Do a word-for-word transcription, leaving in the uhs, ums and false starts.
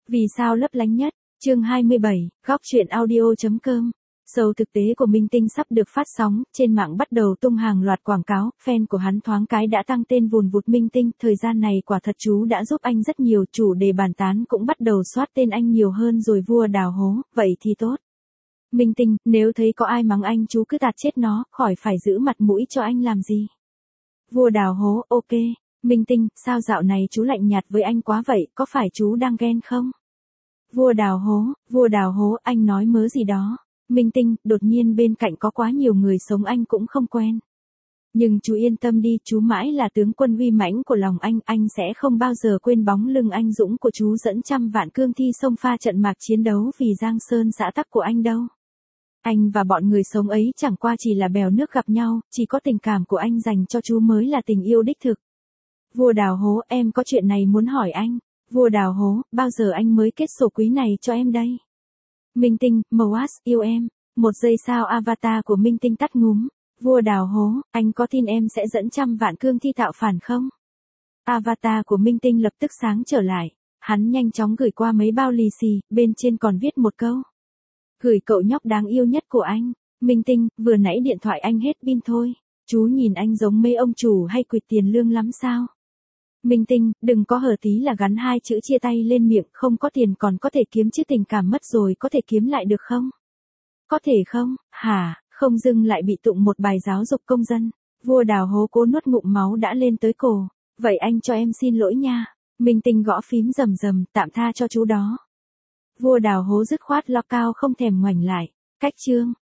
Vì sao lấp lánh nhất? Chương hai mươi bảy, góc truyện audio.com. Show thực tế của Minh Tinh sắp được phát sóng, trên mạng bắt đầu tung hàng loạt quảng cáo, fan của hắn thoáng cái đã tăng tên vùn vụt Minh Tinh, thời gian này quả thật chú đã giúp anh rất nhiều, chủ đề bàn tán cũng bắt đầu soát tên anh nhiều hơn rồi. Vua đào hố, vậy thì tốt. Minh Tinh, nếu thấy có ai mắng anh chú cứ tạt chết nó, khỏi phải giữ mặt mũi cho anh làm gì. Vua đào hố, ok. Minh Tinh, sao dạo này chú lạnh nhạt với anh quá vậy, có phải chú đang ghen không? Vua đào hố, vua đào hố, anh nói mớ gì đó. Minh Tinh, đột nhiên bên cạnh có quá nhiều người sống anh cũng không quen. Nhưng chú yên tâm đi, chú mãi là tướng quân uy mãnh của lòng anh, anh sẽ không bao giờ quên bóng lưng anh dũng của chú dẫn trăm vạn cương thi xông pha trận mạc chiến đấu vì Giang Sơn xã tắc của anh đâu. Anh và bọn người sống ấy chẳng qua chỉ là bèo nước gặp nhau, chỉ có tình cảm của anh dành cho chú mới là tình yêu đích thực. Vua đào hố, em có chuyện này muốn hỏi anh. Vua đào hố, bao giờ anh mới kết sổ quý này cho em đây? Minh Tinh, Moas, yêu em. Một giây sau avatar của Minh Tinh tắt ngúm. Vua đào hố, anh có tin em sẽ dẫn trăm vạn cương thi tạo phản không? Avatar của Minh Tinh lập tức sáng trở lại. Hắn nhanh chóng gửi qua mấy bao lì xì, bên trên còn viết một câu. Gửi cậu nhóc đáng yêu nhất của anh. Minh Tinh, vừa nãy điện thoại anh hết pin thôi. Chú nhìn anh giống mấy ông chủ hay quỵt tiền lương lắm sao? Minh Tinh, đừng có hở tí là gắn hai chữ chia tay lên miệng, không có tiền còn có thể kiếm chứ tình cảm mất rồi có thể kiếm lại được không? Có thể không, hả, không dưng lại bị tụng một bài giáo dục công dân. Vua đào hố cố nuốt ngụm máu đã lên tới cổ. Vậy anh cho em xin lỗi nha. Minh Tinh gõ phím rầm rầm, tạm tha cho chú đó. Vua đào hố dứt khoát lo cao không thèm ngoảnh lại. Cách chương.